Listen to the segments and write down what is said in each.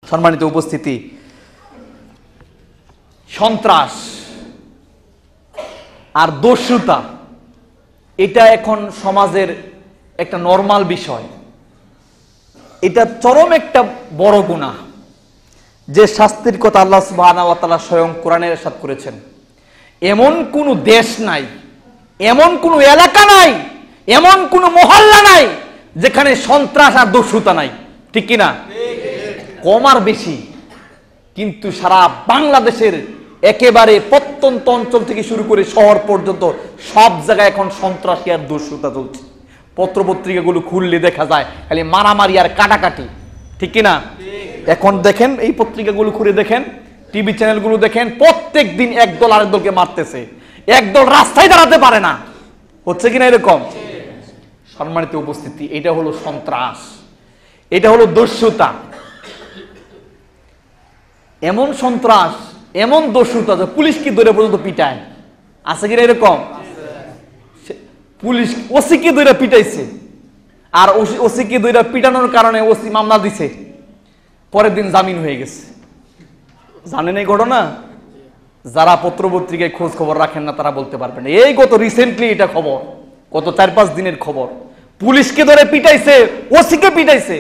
সম্মানিত উপস্থিতি, সন্ত্রাস আর দস্যুতা এটা এখন সমাজের একটা নরমাল বিষয়। এটা চরম একটা বড় গুনাহ, যে শাস্তির কথা আল্লাহ সুবহানাহু ওয়া তাআলা স্বয়ং কোরআনে ইরশাদ করেছেন। এমন কোনো দেশ নাই, এমন কোনো এলাকা নাই, এমন কোনো মহল্লা নাই যেখানে সন্ত্রাস আর দস্যুতা নাই। ঠিক কিনা? কম আর বেশি, কিন্তু সারা বাংলাদেশের একেবারে প্রত্যন্ত অঞ্চল থেকে শুরু করে শহর পর্যন্ত সব জায়গায় এখন সন্ত্রাসী আর দস্যুতা চলছে। পত্রপত্রিকাগুলো খুললে দেখা যায় খালি মারামারি আর কাটাকাটি। ঠিক কিনা? এখন দেখেন, এই পত্রিকাগুলো খুলে দেখেন, টিভি চ্যানেলগুলো দেখেন, প্রত্যেক দিন একদল আরেক দলকে মারতেছে, একদল রাস্তায় দাঁড়াতে পারে না। হচ্ছে কিনা এরকম? সম্মানিত উপস্থিতি, এটা হলো সন্ত্রাস, এটা হলো দস্যুতা। এমন সন্ত্রাস, এমন দস্যুতা যে পুলিশকে ধরে পর্যন্ত পিটায়। আছে কিনা এরকম? পুলিশ ওসিকে ধরে পিটাইছে, আর ওসিকে ধরে পিটানোর কারণে ওসি মামলা দিছে, পরের দিন জামিন হয়ে গেছে। জানেন এই ঘটনা? যারা পত্রপত্রিকায় খোঁজ খবর রাখেন না তারা বলতে পারবেন। এই গত রিসেন্টলি এটা খবর, গত 4-5 দিনের খবর। পুলিশকে ধরে পিটাইছে, ওসিকে পিটাইছে।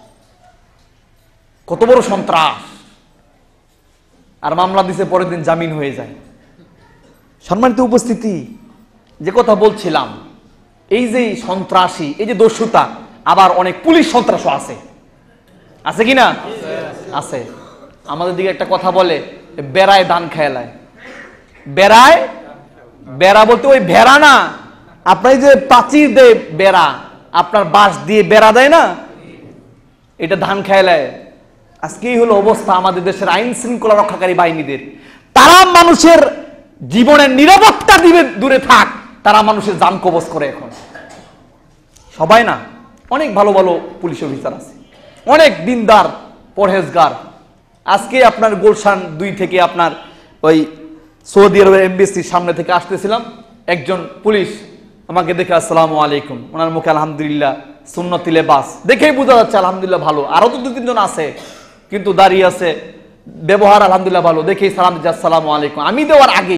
কত বড় সন্ত্রাস! আর মামলা দিছে, পরের দিন জামিন হয়ে যায়। সম্মানিত উপস্থিতি, যে কথা বলছিলাম, এই যে সন্ত্রাসী, এই যে দস্যুতা, আবার অনেক পুলিশ সন্ত্রাসও আছে। আছে কিনা? আছে। আমাদের দিকে একটা কথা বলে, বেড়ায় ধান খেলায়। বেড়ায়, বেড়া বলতে ওই ভেড়া না, আপনার যে প্রাচীর দেয় বেড়া, আপনার বাঁশ দিয়ে বেড়া দেয় না, এটা ধান খেলায়। আজকেই হলো অবস্থা আমাদের দেশের আইন শৃঙ্খলা রক্ষাকারী বাহিনীদের। তারা মানুষের জীবনের নিরাপত্তা দিবে দূরে থাক, তারা মানুষের জান কবজ করে। এখন সবাই না, অনেক ভালো ভালো পুলিশ অফিসার আছে, অনেক দিনদার পরহেজগার। আজকে আপনার গুলশান 2 থেকে আপনার ওই সৌদি আরবের এমবিসির সামনে থেকে আসতেছিলাম, একজন পুলিশ আমাকে দেখে আসসালামু আলাইকুম, ওনার মুখে আলহামদুলিল্লাহ সুন্নতি লেবাস, দেখেই বোঝা যাচ্ছে আলহামদুলিল্লাহ ভালো। আরো তো 2-3 জন আছে, কিন্তু দাঁড়িয়ে আছে, ব্যবহার আলহামদুলিল্লাহ ভালো, দেখেই সালাম দিচ্ছে আসসালামু আলাইকুম। আমি দেওয়ার আগে